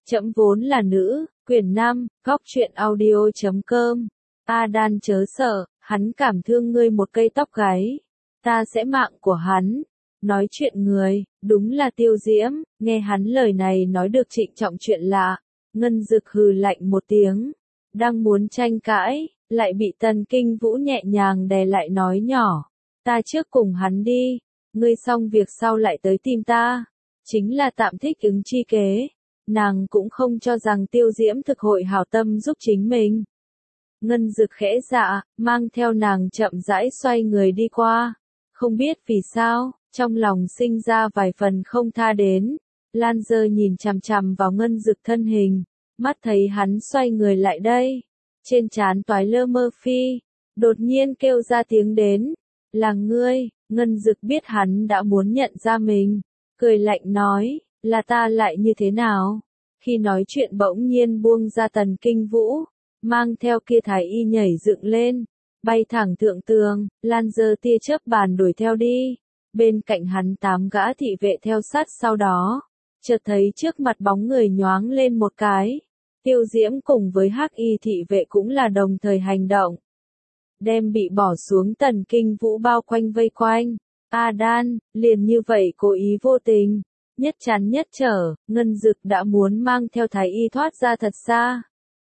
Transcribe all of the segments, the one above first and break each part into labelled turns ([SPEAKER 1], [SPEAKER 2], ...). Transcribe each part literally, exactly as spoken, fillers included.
[SPEAKER 1] Trẫm vốn là nữ, quyển năm, góc truyện audio chấm com. A Đan chớ sợ, hắn cảm thương ngươi một cây tóc gáy. Ta sẽ mạng của hắn. Nói chuyện người, đúng là Tiêu Diễm, nghe hắn lời này nói được trịnh trọng chuyện lạ. Ngân Dực hừ lạnh một tiếng. Đang muốn tranh cãi, lại bị Tần Kinh Vũ nhẹ nhàng đè lại nói nhỏ. Ta trước cùng hắn đi, ngươi xong việc sau lại tới tìm ta. Chính là tạm thích ứng chi kế. Nàng cũng không cho rằng Tiêu Diễm thực hội hảo tâm giúp chính mình. Ngân Dực khẽ dạ, mang theo nàng chậm rãi xoay người đi qua. Không biết vì sao, trong lòng sinh ra vài phần không tha đến. Lan Dơ nhìn chằm chằm vào Ngân Dực thân hình, mắt thấy hắn xoay người lại đây. Trên trán toái lơ mơ phi, đột nhiên kêu ra tiếng đến. Là ngươi. Ngân Dực biết hắn đã muốn nhận ra mình, cười lạnh nói, là ta lại như thế nào? Khi nói chuyện bỗng nhiên buông ra Tần Kinh Vũ, mang theo kia thái y nhảy dựng lên, bay thẳng thượng tường. Lan Dơ tia chớp bàn đuổi theo đi, bên cạnh hắn tám gã thị vệ theo sát sau đó, chợt thấy trước mặt bóng người nhoáng lên một cái. Tiêu Diễm cùng với Hắc Y thị vệ cũng là đồng thời hành động, đem bị bỏ xuống Tần Kinh Vũ bao quanh vây quanh. A Đan, liền như vậy cố ý vô tình, nhất chắn nhất trở, Ngân Dực đã muốn mang theo thái y thoát ra thật xa.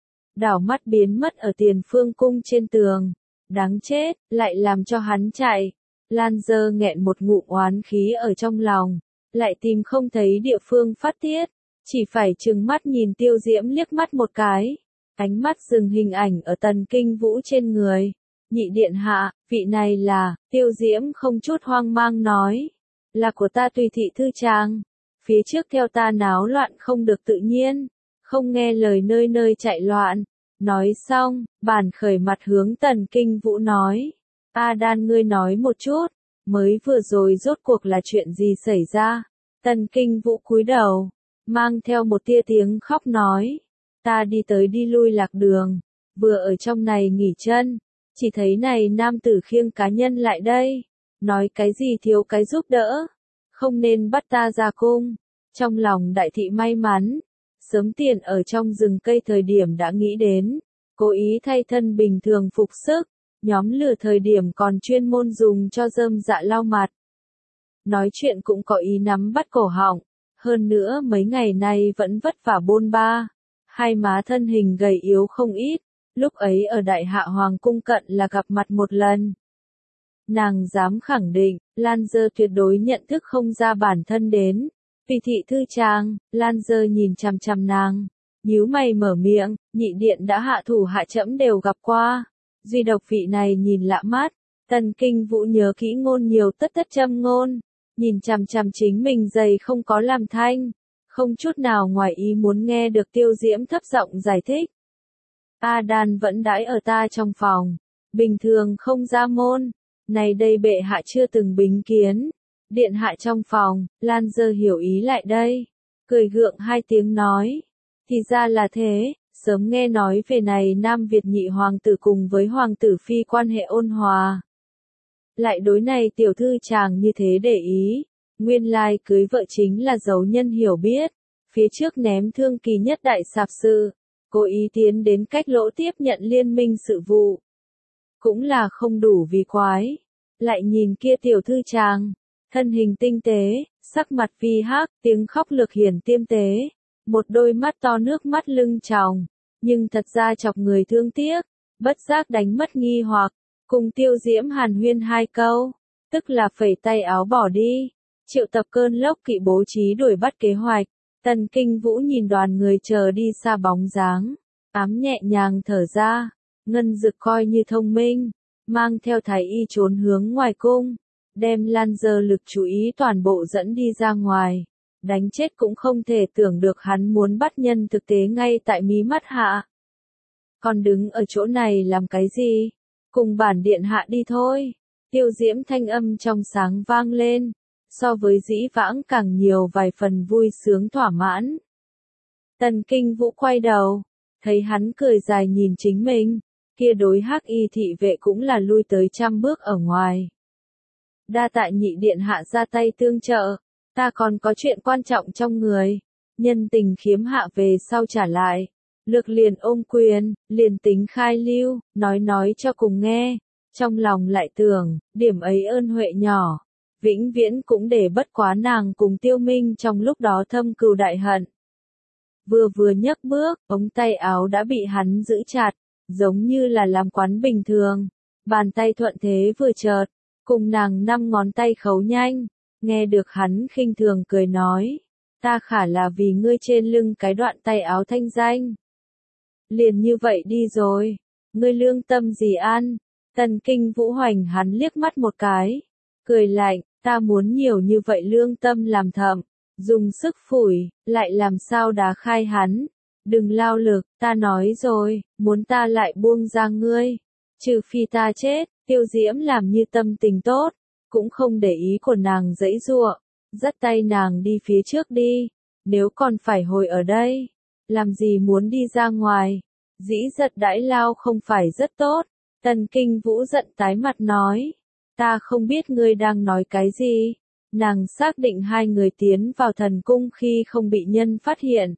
[SPEAKER 1] Đảo mắt biến mất ở Tiền Phương cung trên tường. Đáng chết, lại làm cho hắn chạy. Lan Dơ nghẹn một ngụm oán khí ở trong lòng, lại tìm không thấy địa phương phát tiết, chỉ phải trừng mắt nhìn Tiêu Diễm liếc mắt một cái. Ánh mắt dừng hình ảnh ở Tần Kinh Vũ trên người. Nhị điện hạ, vị này là, Tiêu Diễm không chút hoang mang nói, là của ta Tùy thị thư tràng. Phía trước theo ta náo loạn không được tự nhiên, không nghe lời nơi nơi chạy loạn. Nói xong, bản khởi mặt hướng Tần Kinh Vũ nói, A Đan ngươi nói một chút, mới vừa rồi rốt cuộc là chuyện gì xảy ra? Tần Kinh Vũ cúi đầu, mang theo một tia tiếng khóc nói, ta đi tới đi lui lạc đường, vừa ở trong này nghỉ chân, chỉ thấy này nam tử khiêng cá nhân lại đây, nói cái gì thiếu cái giúp đỡ, không nên bắt ta ra cung. Trong lòng đại thị may mắn, sớm tiền ở trong rừng cây thời điểm đã nghĩ đến, cố ý thay thân bình thường phục sức, nhóm lửa thời điểm còn chuyên môn dùng cho rơm dạ lau mặt. Nói chuyện cũng có ý nắm bắt cổ họng, hơn nữa mấy ngày nay vẫn vất vả bôn ba, hai má thân hình gầy yếu không ít, lúc ấy ở Đại Hạ Hoàng cung cận là gặp mặt một lần. Nàng dám khẳng định, Lan Dơ tuyệt đối nhận thức không ra bản thân đến. Vì thị thư tràng, Lan Dơ nhìn chằm chằm nàng, nhíu mày mở miệng, nhị điện đã hạ thủ hạ trẫm đều gặp qua. Duy độc vị này nhìn lạ mắt. Tần Kinh Vũ nhớ kỹ ngôn nhiều tất tất châm ngôn, nhìn chằm chằm chính mình giày không có làm thanh, không chút nào ngoài ý muốn nghe được Tiêu Diễm thấp giọng giải thích. A Đan vẫn đãi ở ta trong phòng, bình thường không ra môn, này đây bệ hạ chưa từng bính kiến. Điện hạ trong phòng, Lan Dơ hiểu ý lại đây, cười gượng hai tiếng nói, thì ra là thế, sớm nghe nói về này Nam Việt nhị hoàng tử cùng với hoàng tử phi quan hệ ôn hòa. Lại đối này tiểu thư chàng như thế để ý, nguyên lai cưới vợ chính là dấu nhân hiểu biết, phía trước ném Thương Kỳ nhất đại sạp sự, cố ý tiến đến cách lỗ tiếp nhận liên minh sự vụ. Cũng là không đủ vì quái, lại nhìn kia tiểu thư chàng. Thân hình tinh tế, sắc mặt phi hắc, tiếng khóc lực hiển tiêm tế, một đôi mắt to nước mắt lưng tròng, nhưng thật ra chọc người thương tiếc, bất giác đánh mất nghi hoặc, cùng Tiêu Diễm hàn huyên hai câu, tức là phẩy tay áo bỏ đi, triệu tập cơn lốc kỵ bố trí đuổi bắt kế hoạch. Tần Kinh Vũ nhìn đoàn người chờ đi xa bóng dáng, ám nhẹ nhàng thở ra, Ngân Dực coi như thông minh, mang theo thái y trốn hướng ngoài cung. Đem Lan Dơ lực chú ý toàn bộ dẫn đi ra ngoài, đánh chết cũng không thể tưởng được hắn muốn bắt nhân thực tế ngay tại mí mắt hạ. Còn đứng ở chỗ này làm cái gì? Cùng bản điện hạ đi thôi. Tiêu Diễm thanh âm trong sáng vang lên, so với dĩ vãng càng nhiều vài phần vui sướng thỏa mãn. Tần Kinh Vũ quay đầu, thấy hắn cười dài nhìn chính mình, kia đối Hắc Y thị vệ cũng là lui tới trăm bước ở ngoài. Đa tạ nhị điện hạ ra tay tương trợ, ta còn có chuyện quan trọng trong người. nhân tình khiếm hạ về sau trả lại. Lược liền ôm quyền, liền tính khai lưu, nói nói cho cùng nghe, trong lòng lại tưởng, điểm ấy ơn huệ nhỏ, vĩnh viễn cũng để bất quá nàng cùng Tiêu Minh trong lúc đó thâm cừu đại hận. Vừa vừa nhấc bước, ống tay áo đã bị hắn giữ chặt, giống như là làm quán bình thường, bàn tay thuận thế vừa chợt, cùng nàng năm ngón tay khấu nhanh, nghe được hắn khinh thường cười nói, ta khả là vì ngươi trên lưng cái đoạn tay áo thanh danh. Liền như vậy đi rồi, ngươi lương tâm gì ăn? Tần Kinh Vũ hoành hắn liếc mắt một cái, cười lạnh, ta muốn nhiều như vậy lương tâm làm thầm, dùng sức phủi, lại làm sao đá khai hắn. Đừng lao lực, ta nói rồi, muốn ta lại buông ra ngươi, trừ phi ta chết. Tiêu Diễm làm như tâm tình tốt, cũng không để ý của nàng giãy giụa, dắt tay nàng đi phía trước đi, nếu còn phải hồi ở đây, làm gì muốn đi ra ngoài, dĩ giật đãi lao không phải rất tốt. Tần Kinh Vũ giận tái mặt nói, ta không biết ngươi đang nói cái gì. Nàng xác định hai người tiến vào thần cung khi không bị nhân phát hiện.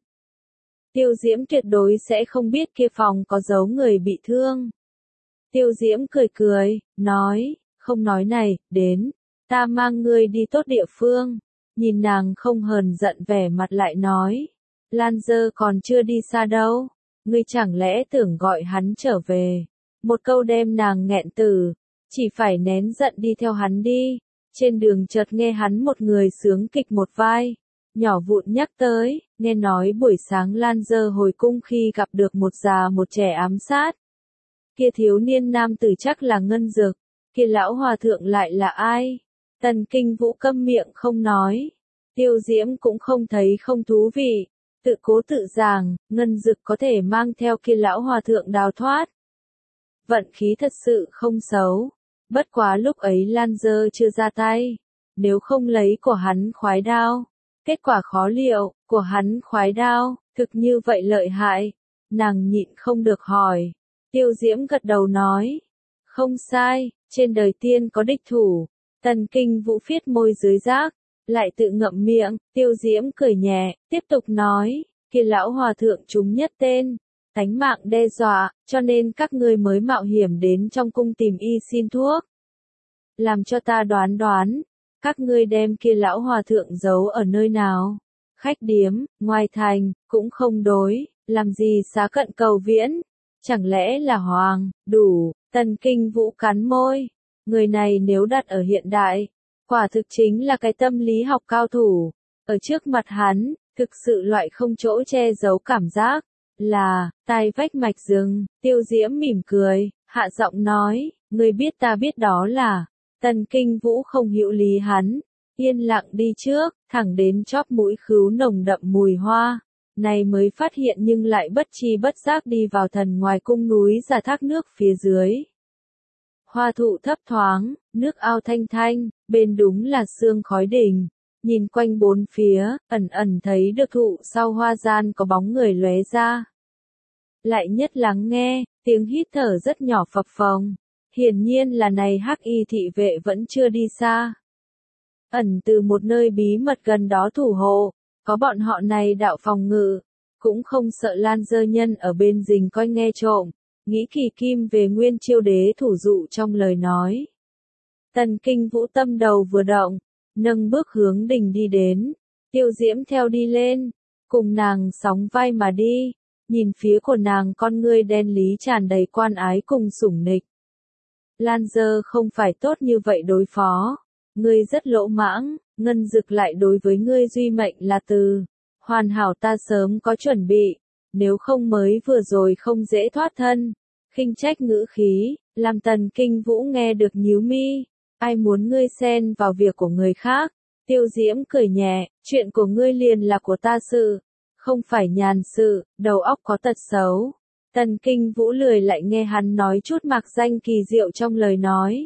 [SPEAKER 1] Tiêu Diễm tuyệt đối sẽ không biết kia phòng có giấu người bị thương. Tiêu Diễm cười cười, nói, không nói này, đến, ta mang ngươi đi tốt địa phương. Nhìn nàng không hờn giận vẻ mặt lại nói, Lan Dơ còn chưa đi xa đâu, ngươi chẳng lẽ tưởng gọi hắn trở về. Một câu đem nàng nghẹn tử, chỉ phải nén giận đi theo hắn đi. Trên đường chợt nghe hắn một người sướng kịch một vai, nhỏ vụn nhắc tới, nghe nói buổi sáng Lan Dơ hồi cung khi gặp được một già một trẻ ám sát. Kia thiếu niên nam tử chắc là Ngân Dực, kia lão hòa thượng lại là ai? Tần Kinh Vũ câm miệng không nói, Tiêu Diễm cũng không thấy không thú vị, tự cố tự giảng, Ngân Dực có thể mang theo kia lão hòa thượng đào thoát. Vận khí thật sự không xấu, bất quá lúc ấy Lan Dơ chưa ra tay, nếu không lấy của hắn khoái đao, kết quả khó liệu, của hắn khoái đao, thực như vậy lợi hại, nàng nhịn không được hỏi. Tiêu Diễm gật đầu nói, không sai, trên đời tiên có địch thủ. Tần Kinh Vũ phiết môi dưới rác, lại tự ngậm miệng. Tiêu Diễm cười nhẹ, tiếp tục nói, kia lão hòa thượng chúng nhất tên, tánh mạng đe dọa, cho nên các ngươi mới mạo hiểm đến trong cung tìm y xin thuốc. Làm cho ta đoán đoán, các ngươi đem kia lão hòa thượng giấu ở nơi nào? Khách điếm, ngoài thành, cũng không đối, làm gì xá cận cầu viễn? Chẳng lẽ là Hoàng, đủ? Tần Kinh Vũ cắn môi, người này nếu đặt ở hiện đại, quả thực chính là cái tâm lý học cao thủ. Ở trước mặt hắn, thực sự loại không chỗ che giấu cảm giác, là, tai vách mạch rừng. Tiêu Diễm mỉm cười, hạ giọng nói, ngươi biết ta biết đó là. Tần Kinh Vũ không hữu lý hắn, yên lặng đi trước, thẳng đến chóp mũi khứu nồng đậm mùi hoa. Này mới phát hiện nhưng lại bất chi bất giác đi vào thần ngoài cung núi giả thác nước phía dưới. Hoa thụ thấp thoáng, nước ao thanh thanh, bên đúng là sương khói đỉnh. Nhìn quanh bốn phía, ẩn ẩn thấy được thụ sau hoa gian có bóng người lóe ra. Lại nhất lắng nghe, tiếng hít thở rất nhỏ phập phồng. Hiển nhiên là này hắc y thị vệ vẫn chưa đi xa. Ẩn từ một nơi bí mật gần đó thủ hộ, có bọn họ này đạo phòng ngự, cũng không sợ Lan Dơ nhân ở bên rình coi nghe trộm, nghĩ kỳ kim về nguyên chiêu đế thủ dụ trong lời nói. Tần Kinh Vũ tâm đầu vừa động, nâng bước hướng đình đi đến, Tiêu Diễm theo đi lên, cùng nàng sóng vai mà đi, nhìn phía của nàng con ngươi đen lý tràn đầy quan ái cùng sủng nịch. Lan Dơ không phải tốt như vậy đối phó, ngươi rất lỗ mãng, Ngân Dực lại đối với ngươi duy mệnh là từ, hoàn hảo ta sớm có chuẩn bị, nếu không mới vừa rồi không dễ thoát thân. Khinh trách ngữ khí, làm Tần Kinh Vũ nghe được nhíu mi, ai muốn ngươi xen vào việc của người khác. Tiêu Diễm cười nhẹ, chuyện của ngươi liền là của ta sự, không phải nhàn sự, đầu óc có tật xấu. Tần Kinh Vũ lười lại nghe hắn nói chút mạc danh kỳ diệu trong lời nói.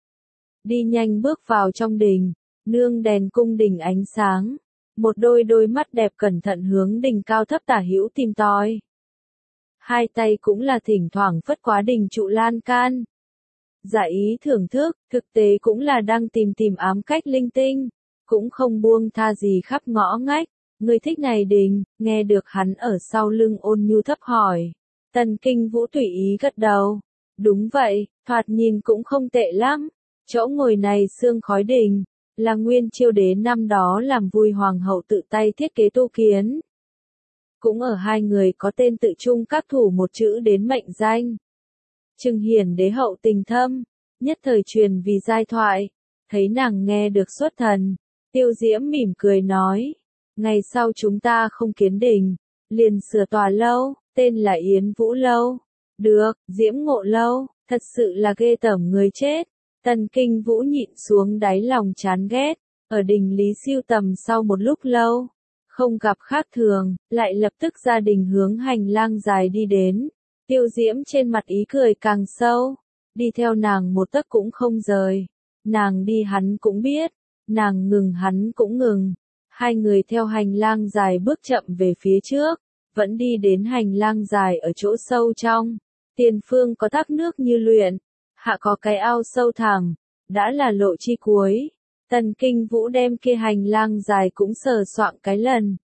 [SPEAKER 1] Đi nhanh bước vào trong đình, nương đèn cung đình ánh sáng, một đôi đôi mắt đẹp cẩn thận hướng đình cao thấp tả hữu tìm tòi. Hai tay cũng là thỉnh thoảng phất quá đình trụ lan can. Giả ý thưởng thức, thực tế cũng là đang tìm tìm ám cách linh tinh, cũng không buông tha gì khắp ngõ ngách. Ngươi thích này đình, nghe được hắn ở sau lưng ôn nhu thấp hỏi. Tần Kinh Vũ tùy ý gật đầu. Đúng vậy, thoạt nhìn cũng không tệ lắm. Chỗ ngồi này xương khói đình, là Nguyên Chiêu Đế năm đó làm vui hoàng hậu tự tay thiết kế tu kiến. Cũng ở hai người có tên tự chung các thủ một chữ đến mệnh danh. Trừng Hiển đế hậu tình thâm, nhất thời truyền vì giai thoại, thấy nàng nghe được xuất thần, Tiêu Diễm mỉm cười nói, ngày sau chúng ta không kiến đình, liền sửa tòa lâu, tên là Yến Vũ Lâu. Được, Diễm Ngộ Lâu, thật sự là ghê tởm người chết. Tần Kinh Vũ nhịn xuống đáy lòng chán ghét, ở đình lý siêu tầm sau một lúc lâu, không gặp khác thường, lại lập tức ra đình hướng hành lang dài đi đến. Tiêu Diễm trên mặt ý cười càng sâu, đi theo nàng một tấc cũng không rời. Nàng đi hắn cũng biết, nàng ngừng hắn cũng ngừng. Hai người theo hành lang dài bước chậm về phía trước, vẫn đi đến hành lang dài ở chỗ sâu trong. Tiền phương có thác nước như luyện, hạ có cái ao sâu thẳm, đã là lộ chi cuối. Tần Kinh Vũ đem kia hành lang dài cũng sờ soạng cái lần.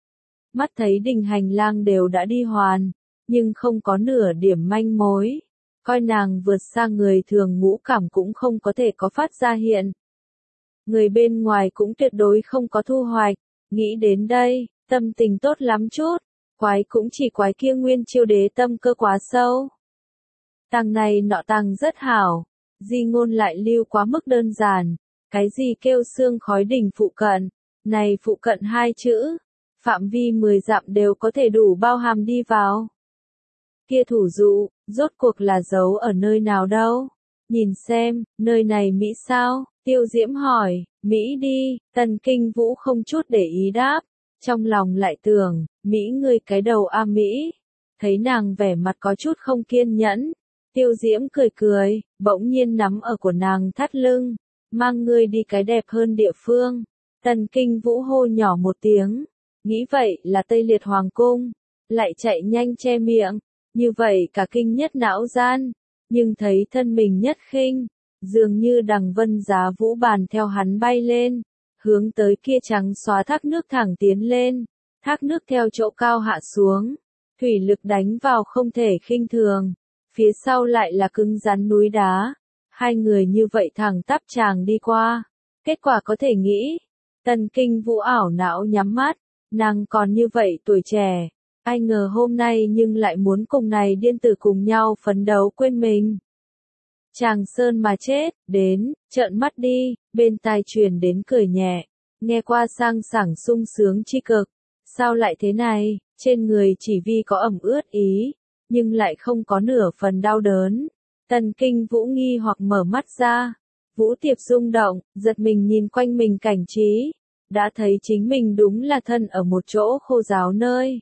[SPEAKER 1] Mắt thấy đình hành lang đều đã đi hoàn, nhưng không có nửa điểm manh mối. Coi nàng vượt xa người thường ngũ cảm cũng không có thể có phát ra hiện. Người bên ngoài cũng tuyệt đối không có thu hoạch. Nghĩ đến đây, tâm tình tốt lắm chút. Quái cũng chỉ quái kia Nguyên Chiêu Đế tâm cơ quá sâu. Tàng này nọ tàng rất hảo, di ngôn lại lưu quá mức đơn giản. Cái gì kêu xương khói đỉnh phụ cận, này phụ cận hai chữ, phạm vi mười dặm đều có thể đủ bao hàm đi vào. Kia thủ dụ, rốt cuộc là giấu ở nơi nào đâu? Nhìn xem, nơi này Mỹ sao? Tiêu Diễm hỏi, Mỹ đi, Tần Kinh Vũ không chút để ý đáp, trong lòng lại tưởng, Mỹ ngươi cái đầu a Mỹ. Thấy nàng vẻ mặt có chút không kiên nhẫn, Tiêu Diễm cười cười, bỗng nhiên nắm ở của nàng thắt lưng, mang ngươi đi cái đẹp hơn địa phương. Tần Kinh Vũ hô nhỏ một tiếng, nghĩ vậy là Tây Liệt Hoàng Cung, lại chạy nhanh che miệng, như vậy cả kinh nhất não gian, nhưng thấy thân mình nhất khinh, dường như đằng vân giá vũ bàn theo hắn bay lên, hướng tới kia trắng xóa thác nước thẳng tiến lên, thác nước theo chỗ cao hạ xuống, thủy lực đánh vào không thể khinh thường, phía sau lại là cứng rắn núi đá, hai người như vậy thẳng tắp chàng đi qua, kết quả có thể nghĩ, Tần Kinh Vũ ảo não nhắm mắt, nàng còn như vậy tuổi trẻ, ai ngờ hôm nay nhưng lại muốn cùng này điên tử cùng nhau phấn đấu quên mình. Chàng sơn mà chết, đến, trợn mắt đi, bên tai truyền đến cười nhẹ, nghe qua sang sảng sung sướng chi cực, sao lại thế này, trên người chỉ vì có ẩm ướt ý, nhưng lại không có nửa phần đau đớn. Tần Kinh Vũ nghi hoặc mở mắt ra, Vũ Tiệp rung động, giật mình nhìn quanh mình cảnh trí, đã thấy chính mình đúng là thân ở một chỗ khô ráo nơi.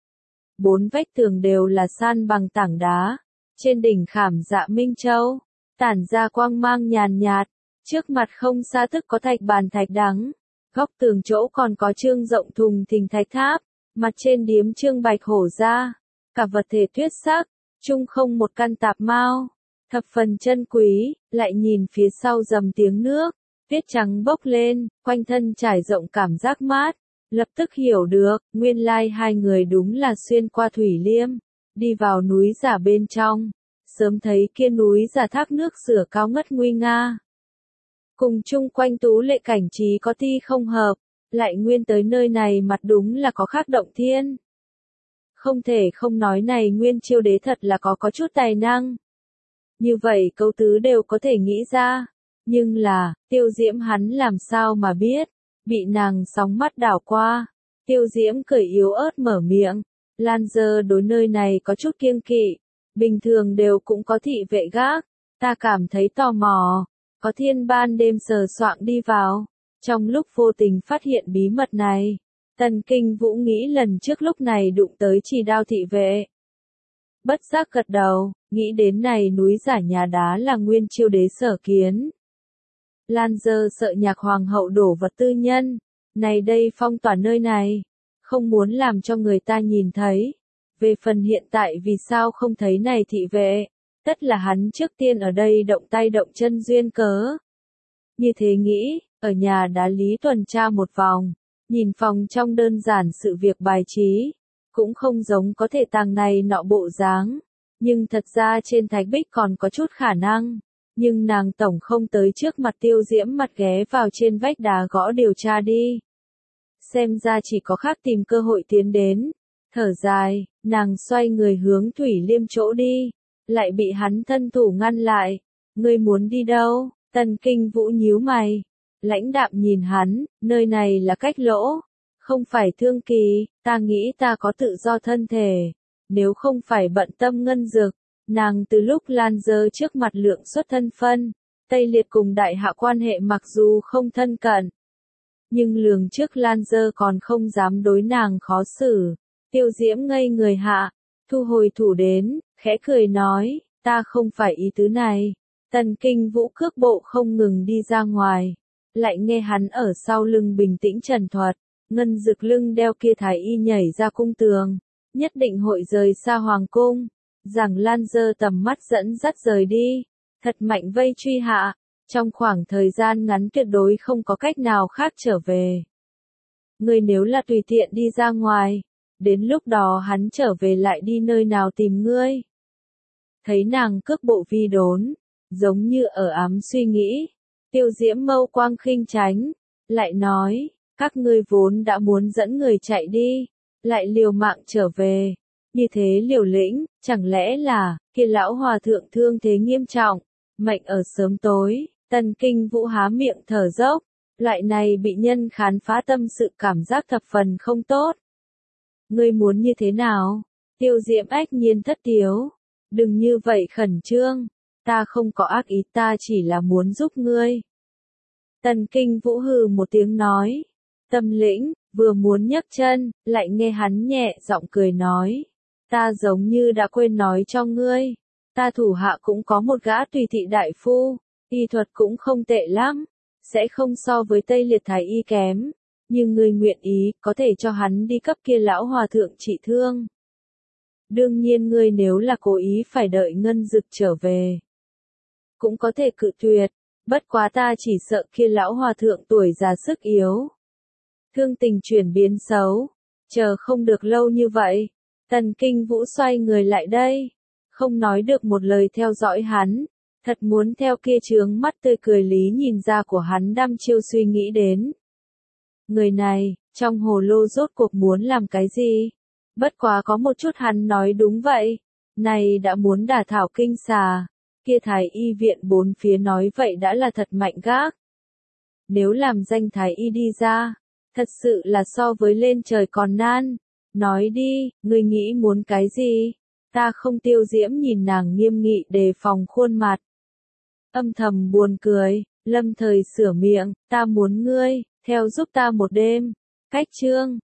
[SPEAKER 1] Bốn vách tường đều là san bằng tảng đá, trên đỉnh khảm dạ Minh Châu, tản ra quang mang nhàn nhạt, trước mặt không xa tức có thạch bàn thạch đắng, góc tường chỗ còn có trương rộng thùng thình thạch tháp, mặt trên điếm trương bạch hổ ra, cả vật thể tuyết sắc, chung không một căn tạp mao, thập phần chân quý, lại nhìn phía sau dầm tiếng nước, tuyết trắng bốc lên, quanh thân trải rộng cảm giác mát, lập tức hiểu được, nguyên lai hai người đúng là xuyên qua thủy liêm, đi vào núi giả bên trong, sớm thấy kia núi giả thác nước sửa cao ngất nguy nga. Cùng chung quanh tú lệ cảnh trí có ti không hợp, lại nguyên tới nơi này mặt đúng là có khác động thiên. Không thể không nói này Nguyên Chiêu Đế thật là có có chút tài năng. Như vậy câu tứ đều có thể nghĩ ra, nhưng là, Tiêu Diễm hắn làm sao mà biết, bị nàng sóng mắt đảo qua. Tiêu Diễm cười yếu ớt mở miệng, Lan Dơ đối nơi này có chút kiêng kỵ, bình thường đều cũng có thị vệ gác, ta cảm thấy tò mò, có thiên ban đêm sờ soạng đi vào, trong lúc vô tình phát hiện bí mật này. Tần Kinh Vũ nghĩ lần trước lúc này đụng tới chỉ đao thị vệ. Bất giác gật đầu, nghĩ đến này núi giả nhà đá là Nguyên Chiêu Đế sở kiến. Lan Dơ sợ nhạc hoàng hậu đổ vật tư nhân, này đây phong tỏa nơi này, không muốn làm cho người ta nhìn thấy. Về phần hiện tại vì sao không thấy này thị vệ, tất là hắn trước tiên ở đây động tay động chân duyên cớ. Như thế nghĩ, ở nhà đá lý tuần tra một vòng, Nhìn phòng trong đơn giản sự việc bài trí, cũng không giống có thể tàng này nọ bộ dáng, nhưng thật ra trên thạch bích còn có chút khả năng. Nhưng nàng tổng không tới trước mặt Tiêu Diễm mặt ghé vào trên vách đá gõ điều tra đi. Xem ra chỉ có khác tìm cơ hội tiến đến. Thở dài, nàng xoay người hướng Thủy Liêm chỗ đi, lại bị hắn thân thủ ngăn lại. Ngươi muốn đi đâu? Tần Kinh Vũ nhíu mày, lãnh đạm nhìn hắn, nơi này là Cách Lỗ, không phải Thương Kỳ, ta nghĩ ta có tự do thân thể, nếu không phải bận tâm ngân dược. Nàng từ lúc Lan Dơ trước mặt lượng xuất thân phân, Tây Liệt cùng đại hạ quan hệ mặc dù không thân cận, nhưng lường trước Lan Dơ còn không dám đối nàng khó xử. Tiêu Diễm ngây người hạ, thu hồi thủ đến, khẽ cười nói, ta không phải ý tứ này. Tần Kinh Vũ cước bộ không ngừng đi ra ngoài, lại nghe hắn ở sau lưng bình tĩnh trần thuật, ngân dực lưng đeo kia thái y nhảy ra cung tường, nhất định hội rời xa hoàng cung. Rằng Lan Dơ tầm mắt dẫn dắt rời đi, thật mạnh vây truy hạ, trong khoảng thời gian ngắn tuyệt đối không có cách nào khác trở về. Ngươi nếu là tùy tiện đi ra ngoài, đến lúc đó hắn trở về lại đi nơi nào tìm ngươi. Thấy nàng cước bộ vi đốn, giống như ở ám suy nghĩ, Tiêu Diễm mâu quang khinh tránh, lại nói, các ngươi vốn đã muốn dẫn người chạy đi, lại liều mạng trở về. Như thế liều lĩnh, chẳng lẽ là, kia lão hòa thượng thương thế nghiêm trọng, mệnh ở sớm tối. Tần Kinh Vũ há miệng thở dốc, loại này bị nhân khán phá tâm sự cảm giác thập phần không tốt. Ngươi muốn như thế nào? Tiêu Diễm ách nhiên thất tiếu, đừng như vậy khẩn trương, ta không có ác ý, ta chỉ là muốn giúp ngươi. Tần Kinh Vũ hừ một tiếng nói, tâm lĩnh, vừa muốn nhấc chân, lại nghe hắn nhẹ giọng cười nói. Ta giống như đã quên nói cho ngươi, ta thủ hạ cũng có một gã tùy thị đại phu, y thuật cũng không tệ lắm, sẽ không so với Tây Liệt thái y kém, nhưng ngươi nguyện ý, có thể cho hắn đi cấp kia lão hòa thượng trị thương. Đương nhiên ngươi nếu là cố ý phải đợi ngân dực trở về, cũng có thể cự tuyệt, bất quá ta chỉ sợ kia lão hòa thượng tuổi già sức yếu. Thương tình chuyển biến xấu, chờ không được lâu như vậy. Tần Kinh Vũ xoay người lại đây, không nói được một lời theo dõi hắn, thật muốn theo kia trướng mắt tươi cười lý nhìn ra của hắn đăm chiêu suy nghĩ đến. Người này, trong hồ lô rốt cuộc muốn làm cái gì? Bất quá có một chút hắn nói đúng vậy, này đã muốn đả thảo kinh xà, kia thái y viện bốn phía nói vậy đã là thật mạnh gác. Nếu làm danh thái y đi ra, thật sự là so với lên trời còn nan. Nói đi, ngươi nghĩ muốn cái gì? Ta không. Tiêu Diễm nhìn nàng nghiêm nghị đề phòng khuôn mặt. Âm thầm buồn cười, lâm thời sửa miệng, ta muốn ngươi, theo giúp ta một đêm. Cách chương.